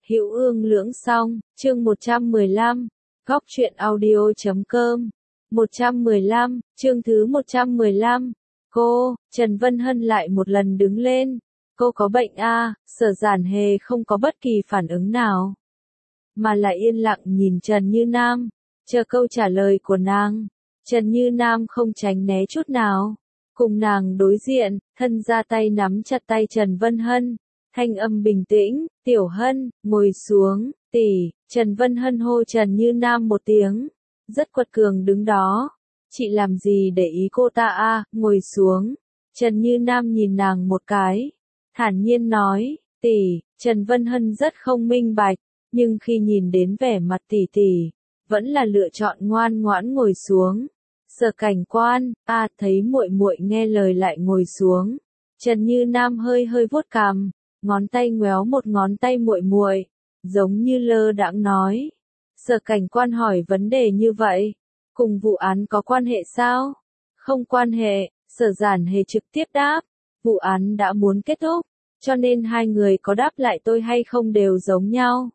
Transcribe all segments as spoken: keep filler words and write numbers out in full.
Hữu Ương Lưỡng Song, chương một trăm mười lăm, góc truyện audio chấm com. một trăm mười lăm, chương thứ một trăm mười lăm. Cô, Trần Vân Hân lại một lần đứng lên. Cô có bệnh à? Sở Giản Hề không có bất kỳ phản ứng nào, mà lại yên lặng nhìn Trần Như Nam, chờ câu trả lời của nàng. Trần Như Nam không tránh né chút nào, cùng nàng đối diện, thân ra tay nắm chặt tay Trần Vân Hân, thanh âm bình tĩnh, "Tiểu Hân, ngồi xuống, tỷ." Trần Vân Hân hô Trần Như Nam một tiếng, rất quật cường đứng đó. "Chị làm gì để ý cô ta à, ngồi xuống." Trần Như Nam nhìn nàng một cái, thản nhiên nói, "Tỷ." Trần Vân Hân rất không minh bạch, nhưng khi nhìn đến vẻ mặt tỷ tỷ, vẫn là lựa chọn ngoan ngoãn ngồi xuống. Sở Cảnh Quan, a thấy muội muội nghe lời lại ngồi xuống. Trần Như Nam hơi hơi vuốt cằm, ngón tay ngoéo một ngón tay muội muội, giống như lơ đãng nói. Sở Cảnh Quan hỏi vấn đề như vậy, cùng vụ án có quan hệ sao? Không quan hệ, Sở Giản Hề trực tiếp đáp, vụ án đã muốn kết thúc, cho nên hai người có đáp lại tôi hay không đều giống nhau.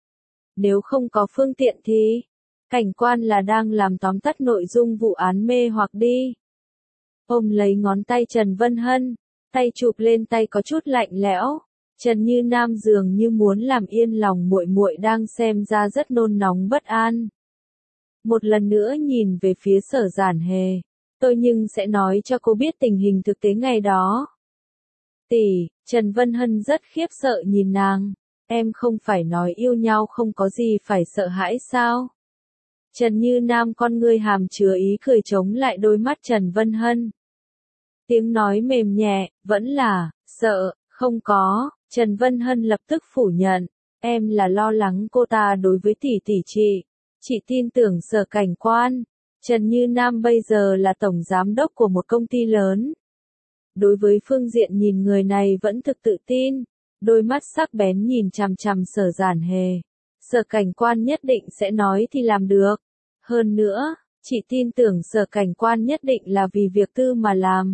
Nếu không có phương tiện thì, Cảnh Quan là đang làm tóm tắt nội dung vụ án mê hoặc đi. Ôm lấy ngón tay Trần Vân Hân, tay chụp lên tay có chút lạnh lẽo. Trần Như Nam dường như muốn làm yên lòng muội muội đang xem ra rất nôn nóng bất an. Một lần nữa nhìn về phía Sở Giản Hề, tôi nhưng sẽ nói cho cô biết tình hình thực tế ngày đó. Tỷ, Trần Vân Hân rất khiếp sợ nhìn nàng, em không phải nói yêu nhau không có gì phải sợ hãi sao? Trần Như Nam con ngươi hàm chứa ý cười chống lại đôi mắt Trần Vân Hân. Tiếng nói mềm nhẹ, vẫn là, sợ, không có. Trần Vân Hân lập tức phủ nhận, em là lo lắng cô ta đối với tỷ tỷ chị. Chị tin tưởng Sở Cảnh Quan. Trần Như Nam bây giờ là tổng giám đốc của một công ty lớn. Đối với phương diện nhìn người này vẫn thực tự tin, đôi mắt sắc bén nhìn chằm chằm Sở Giản Hề. Sở Cảnh Quan nhất định sẽ nói thì làm được. Hơn nữa, chị tin tưởng Sở Cảnh Quan nhất định là vì việc tư mà làm.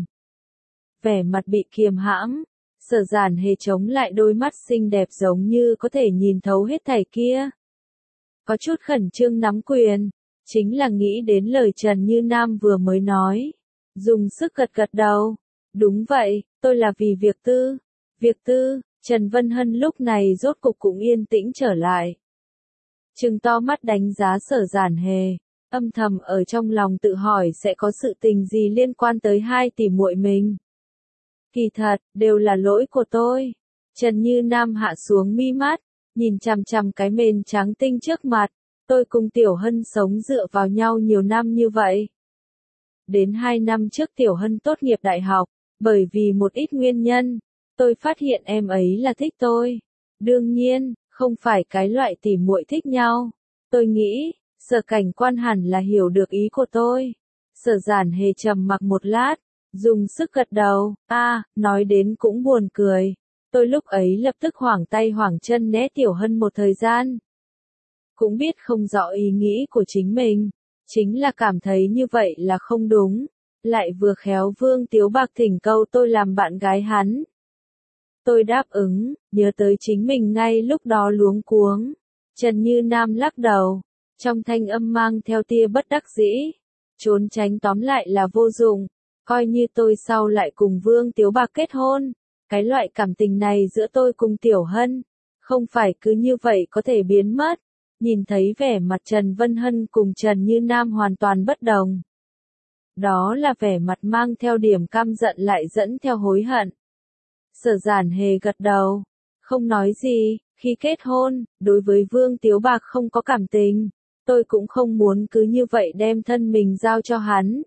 Vẻ mặt bị kiềm hãm, Sở Giản Hề chống lại đôi mắt xinh đẹp giống như có thể nhìn thấu hết thảy kia. Có chút khẩn trương nắm quyền, chính là nghĩ đến lời Trần Như Nam vừa mới nói. Dùng sức gật gật đầu. Đúng vậy, tôi là vì việc tư. Việc tư, Trần Vân Hân lúc này rốt cục cũng yên tĩnh trở lại. Trừng to mắt đánh giá Sở Giản Hề, âm thầm ở trong lòng tự hỏi sẽ có sự tình gì liên quan tới hai tỷ muội mình. Kỳ thật, đều là lỗi của tôi. Trần Như Nam hạ xuống mi mắt, nhìn chằm chằm cái mền trắng tinh trước mặt. Tôi cùng Tiểu Hân sống dựa vào nhau nhiều năm như vậy. Đến hai năm trước Tiểu Hân tốt nghiệp đại học, bởi vì một ít nguyên nhân, tôi phát hiện em ấy là thích tôi. Đương nhiên, không phải cái loại tỉ muội thích nhau. Tôi nghĩ, Sở Cảnh Quan hẳn là hiểu được ý của tôi. Sở Giản Hề trầm mặc một lát, dùng sức gật đầu, a, nói đến cũng buồn cười. Tôi lúc ấy lập tức hoảng tay hoảng chân né Tiểu Hân một thời gian. Cũng biết không rõ ý nghĩ của chính mình, chính là cảm thấy như vậy là không đúng. Lại vừa khéo Vương Tiếu Bạc thỉnh cầu tôi làm bạn gái hắn. Tôi đáp ứng, nhớ tới chính mình ngay lúc đó luống cuống. Trần Như Nam lắc đầu, trong thanh âm mang theo tia bất đắc dĩ. Trốn tránh tóm lại là vô dụng, coi như tôi sau lại cùng Vương Tiếu Bạc kết hôn. Cái loại cảm tình này giữa tôi cùng Tiểu Hân, không phải cứ như vậy có thể biến mất. Nhìn thấy vẻ mặt Trần Vân Hân cùng Trần Như Nam hoàn toàn bất đồng. Đó là vẻ mặt mang theo điểm căm giận lại dẫn theo hối hận. Sở Giản Hề gật đầu, không nói gì. Khi kết hôn, đối với Vương Tiếu Bạc không có cảm tình, tôi cũng không muốn cứ như vậy đem thân mình giao cho hắn.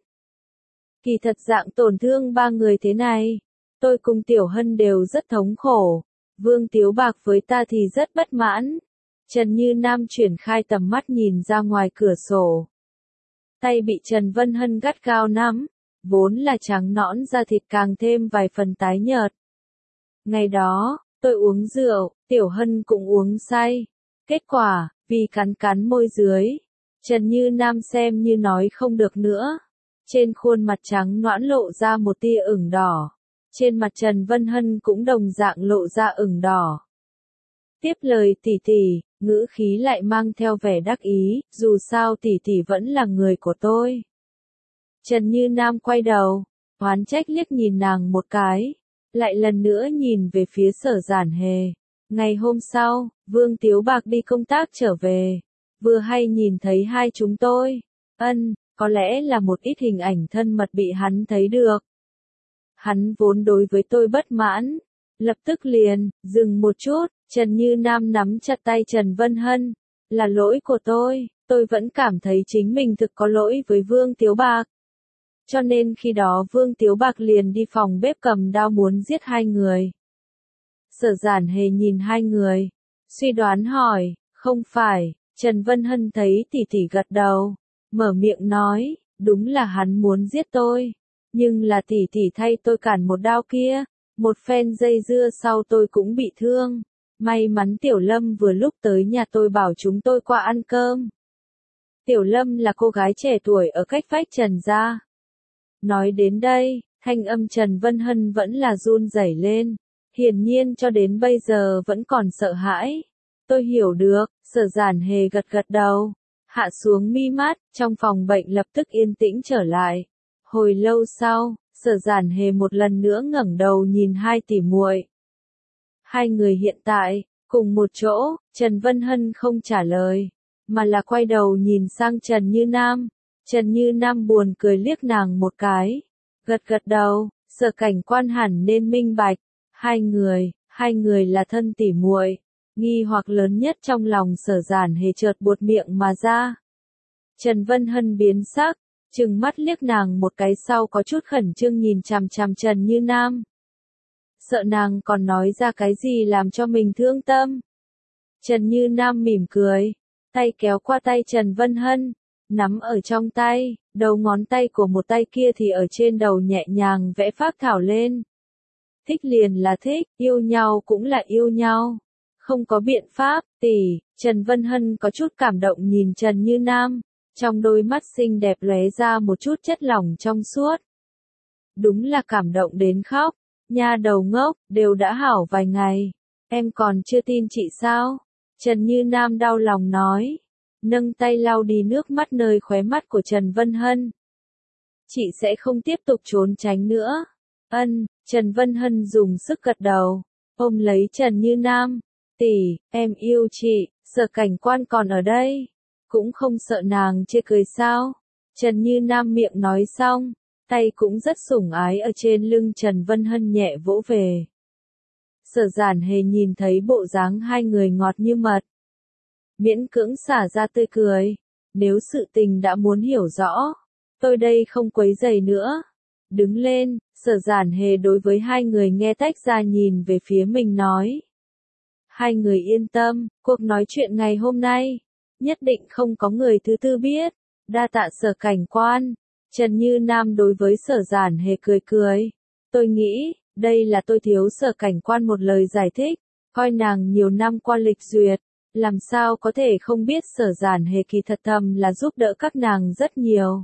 Kỳ thật dạng tổn thương ba người thế này, tôi cùng Tiểu Hân đều rất thống khổ. Vương Tiếu Bạc với ta thì rất bất mãn. Trần Như Nam chuyển khai tầm mắt nhìn ra ngoài cửa sổ. Tay bị Trần Vân Hân gắt gao nắm, vốn là trắng nõn da thịt càng thêm vài phần tái nhợt. Ngày đó, tôi uống rượu, Tiểu Hân cũng uống say. Kết quả, vì cắn cắn môi dưới, Trần Như Nam xem như nói không được nữa. Trên khuôn mặt trắng nõn lộ ra một tia ửng đỏ. Trên mặt Trần Vân Hân cũng đồng dạng lộ ra ửng đỏ. Tiếp lời tỷ tỷ, ngữ khí lại mang theo vẻ đắc ý, dù sao tỷ tỷ vẫn là người của tôi. Trần Như Nam quay đầu, oán trách liếc nhìn nàng một cái, lại lần nữa nhìn về phía Sở Giản Hề. Ngày hôm sau, Vương Tiếu Bạc đi công tác trở về, vừa hay nhìn thấy hai chúng tôi. Ân, có lẽ là một ít hình ảnh thân mật bị hắn thấy được. Hắn vốn đối với tôi bất mãn, lập tức liền, dừng một chút, Trần Như Nam nắm chặt tay Trần Vân Hân, là lỗi của tôi, tôi vẫn cảm thấy chính mình thực có lỗi với Vương Tiếu Bạc. Cho nên khi đó Vương Tiếu Bạc liền đi phòng bếp cầm đao muốn giết hai người. Sở Giản Hề nhìn hai người, suy đoán hỏi, không phải, Trần Vân Hân thấy tỷ tỷ gật đầu, mở miệng nói, đúng là hắn muốn giết tôi, nhưng là tỷ tỷ thay tôi cản một đao kia, một phen dây dưa sau tôi cũng bị thương, may mắn Tiểu Lâm vừa lúc tới nhà tôi bảo chúng tôi qua ăn cơm. Tiểu Lâm là cô gái trẻ tuổi ở cách vách Trần gia. Nói đến đây, thanh âm Trần Vân Hân vẫn là run rẩy lên, hiển nhiên cho đến bây giờ vẫn còn sợ hãi. Tôi hiểu được, Sở Giản Hề gật gật đầu, hạ xuống mi mắt, trong phòng bệnh lập tức yên tĩnh trở lại. Hồi lâu sau, Sở Giản Hề một lần nữa ngẩng đầu nhìn hai tỷ muội. Hai người hiện tại, cùng một chỗ, Trần Vân Hân không trả lời, mà là quay đầu nhìn sang Trần Như Nam. Trần Như Nam buồn cười liếc nàng một cái, gật gật đầu, Sở Cảnh Quan hẳn nên minh bạch, hai người, hai người là thân tỉ muội. Nghi hoặc lớn nhất trong lòng Sở Giản Hề chợt buột miệng mà ra. Trần Vân Hân biến sắc, trừng mắt liếc nàng một cái sau có chút khẩn trương nhìn chằm chằm Trần Như Nam. Sợ nàng còn nói ra cái gì làm cho mình thương tâm. Trần Như Nam mỉm cười, tay kéo qua tay Trần Vân Hân, nắm ở trong tay, đầu ngón tay của một tay kia thì ở trên đầu nhẹ nhàng vẽ phác thảo lên. Thích liền là thích, yêu nhau cũng là yêu nhau. Không có biện pháp, tỷ, Trần Vân Hân có chút cảm động nhìn Trần Như Nam, trong đôi mắt xinh đẹp lóe ra một chút chất lỏng trong suốt. Đúng là cảm động đến khóc, nha đầu ngốc, đều đã hảo vài ngày, em còn chưa tin chị sao? Trần Như Nam đau lòng nói, nâng tay lau đi nước mắt nơi khóe mắt của Trần Vân Hân. Chị sẽ không tiếp tục trốn tránh nữa. Ân, Trần Vân Hân dùng sức gật đầu, ôm lấy Trần Như Nam. Tỷ, em yêu chị, Sở Cảnh Quan còn ở đây, cũng không sợ nàng chê cười sao? Trần Như Nam miệng nói xong, tay cũng rất sủng ái ở trên lưng Trần Vân Hân nhẹ vỗ về. Sở Giản Hề nhìn thấy bộ dáng hai người ngọt như mật, miễn cưỡng xả ra tươi cười, nếu sự tình đã muốn hiểu rõ, tôi đây không quấy rầy nữa. Đứng lên, Sở Giản Hề đối với hai người nghe tách ra nhìn về phía mình nói. Hai người yên tâm, cuộc nói chuyện ngày hôm nay, nhất định không có người thứ tư biết, đa tạ Sở Cảnh Quan. Trần Như Nam đối với Sở Giản Hề cười cười, tôi nghĩ, đây là tôi thiếu Sở Cảnh Quan một lời giải thích, coi nàng nhiều năm qua lịch duyệt, làm sao có thể không biết Sở Giản Hề kỳ thật thầm là giúp đỡ các nàng rất nhiều.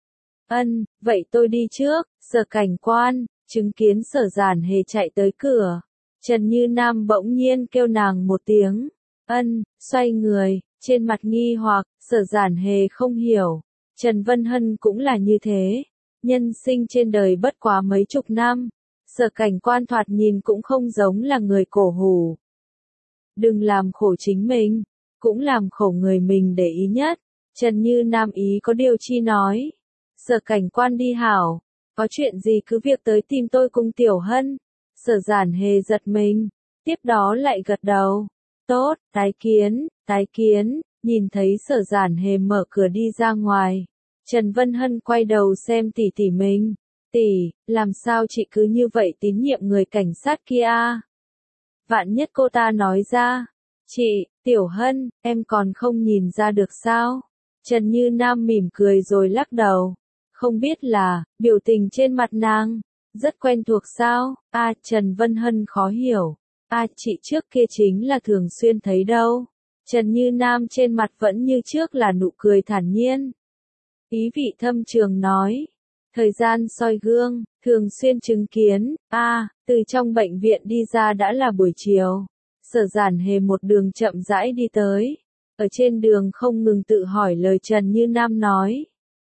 Ân, vậy tôi đi trước, Sở Cảnh Quan. Chứng kiến Sở Giản Hề chạy tới cửa, Trần Như Nam bỗng nhiên kêu nàng một tiếng. Ân, xoay người, trên mặt nghi hoặc, Sở Giản Hề không hiểu. Trần Vân Hân cũng là như thế. Nhân sinh trên đời bất quá mấy chục năm. Sở Cảnh Quan thoạt nhìn cũng không giống là người cổ hủ. Đừng làm khổ chính mình, cũng làm khổ người mình để ý nhất. Trần Như Nam ý có điều chi nói. Sở Cảnh Quan đi hảo, có chuyện gì cứ việc tới tìm tôi cùng Tiểu Hân. Sở Giản Hề giật mình, tiếp đó lại gật đầu. Tốt, tái kiến, tái kiến, nhìn thấy Sở Giản Hề mở cửa đi ra ngoài. Trần Vân Hân quay đầu xem tỷ tỷ mình. Tỷ, làm sao chị cứ như vậy tín nhiệm người cảnh sát kia a? Vạn nhất cô ta nói ra. Chị, Tiểu Hân, em còn không nhìn ra được sao? Trần Như Nam mỉm cười rồi lắc đầu. Không biết là, biểu tình trên mặt nàng, rất quen thuộc sao? A, à, Trần Vân Hân khó hiểu. A, à, chị trước kia chính là thường xuyên thấy đâu. Trần Như Nam trên mặt vẫn như trước là nụ cười thản nhiên. Ý vị thâm trường nói. Thời gian soi gương, thường xuyên chứng kiến. A, à, từ trong bệnh viện đi ra đã là buổi chiều. Sở Giản Hề một đường chậm rãi đi tới. Ở trên đường không ngừng tự hỏi lời Trần Như Nam nói.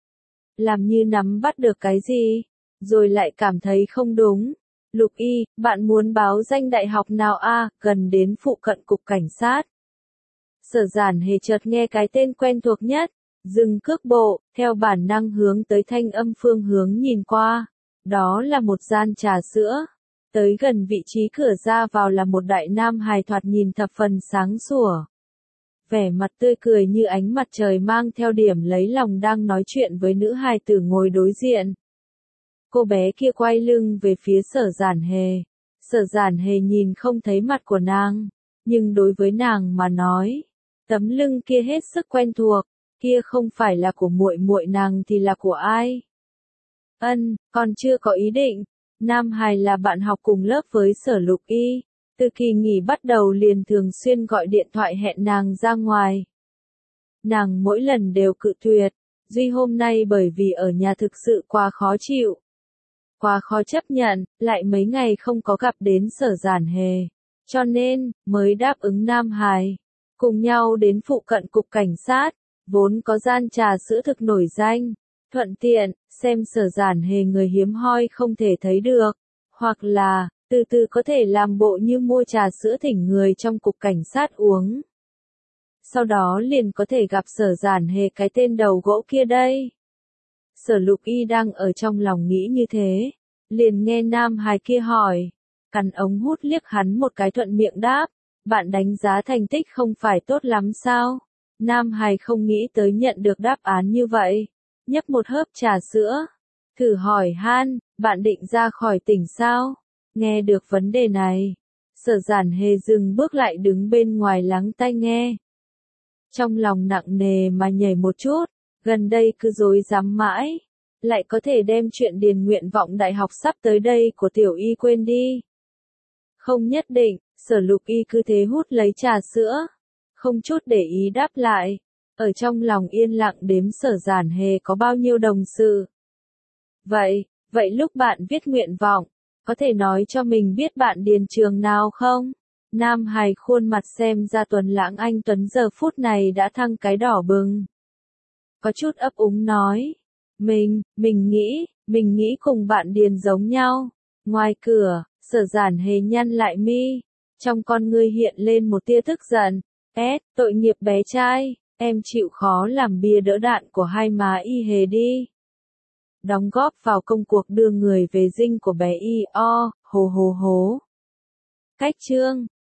Làm như nắm bắt được cái gì, rồi lại cảm thấy không đúng. Lục Y, bạn muốn báo danh đại học nào a? À, gần đến phụ cận cục cảnh sát. Sở Giản Hề chợt nghe cái tên quen thuộc nhất, dừng cước bộ, theo bản năng hướng tới thanh âm phương hướng nhìn qua. Đó là một gian trà sữa. Tới gần vị trí cửa ra vào là một đại nam hài thoạt nhìn thập phần sáng sủa. Vẻ mặt tươi cười như ánh mặt trời mang theo điểm lấy lòng đang nói chuyện với nữ hài tử ngồi đối diện. Cô bé kia quay lưng về phía Sở Giản Hề. Sở Giản Hề nhìn không thấy mặt của nàng, nhưng đối với nàng mà nói, tấm lưng kia hết sức quen thuộc, kia không phải là của muội muội nàng thì là của ai? Ân, còn chưa có ý định. Nam hài là bạn học cùng lớp với Sở Lục Y, từ kỳ nghỉ bắt đầu liền thường xuyên gọi điện thoại hẹn nàng ra ngoài. Nàng mỗi lần đều cự tuyệt, duy hôm nay bởi vì ở nhà thực sự quá khó chịu. Quá khó chấp nhận, lại mấy ngày không có gặp đến Sở Giản Hề. Cho nên, mới đáp ứng nam hài. Cùng nhau đến phụ cận cục cảnh sát, vốn có gian trà sữa thực nổi danh. Thuận tiện, xem Sở Giản Hề người hiếm hoi không thể thấy được. Hoặc là, từ từ có thể làm bộ như mua trà sữa thỉnh người trong cục cảnh sát uống. Sau đó liền có thể gặp Sở Giản Hề cái tên đầu gỗ kia đây. Sở Lục Y đang ở trong lòng nghĩ như thế, liền nghe nam hài kia hỏi, cắn ống hút liếc hắn một cái thuận miệng đáp, bạn đánh giá thành tích không phải tốt lắm sao? Nam hài không nghĩ tới nhận được đáp án như vậy, nhấp một hớp trà sữa, thử hỏi han, bạn định ra khỏi tỉnh sao? Nghe được vấn đề này, Sở Giản Hề dừng bước lại đứng bên ngoài lắng tai nghe. Trong lòng nặng nề mà nhảy một chút. Gần đây cứ dối dám mãi, lại có thể đem chuyện điền nguyện vọng đại học sắp tới đây của Tiểu Y quên đi. Không nhất định, Sở Lục Y cứ thế hút lấy trà sữa, không chút để ý đáp lại, ở trong lòng yên lặng đếm Sở Giản Hề có bao nhiêu đồng sự. Vậy, vậy lúc bạn viết nguyện vọng, có thể nói cho mình biết bạn điền trường nào không? Nam hài khuôn mặt xem ra Tuấn Lãng anh Tuấn giờ phút này đã thăng cái đỏ bừng. Có chút ấp úng nói, mình, mình nghĩ, mình nghĩ cùng bạn điền giống nhau. Ngoài cửa, Sở Giản Hề nhăn lại mi, trong con ngươi hiện lên một tia tức giận, ét, tội nghiệp bé trai, em chịu khó làm bia đỡ đạn của hai má Y Hề đi. Đóng góp vào công cuộc đưa người về dinh của bé Y O, hồ hồ hố. Cách chương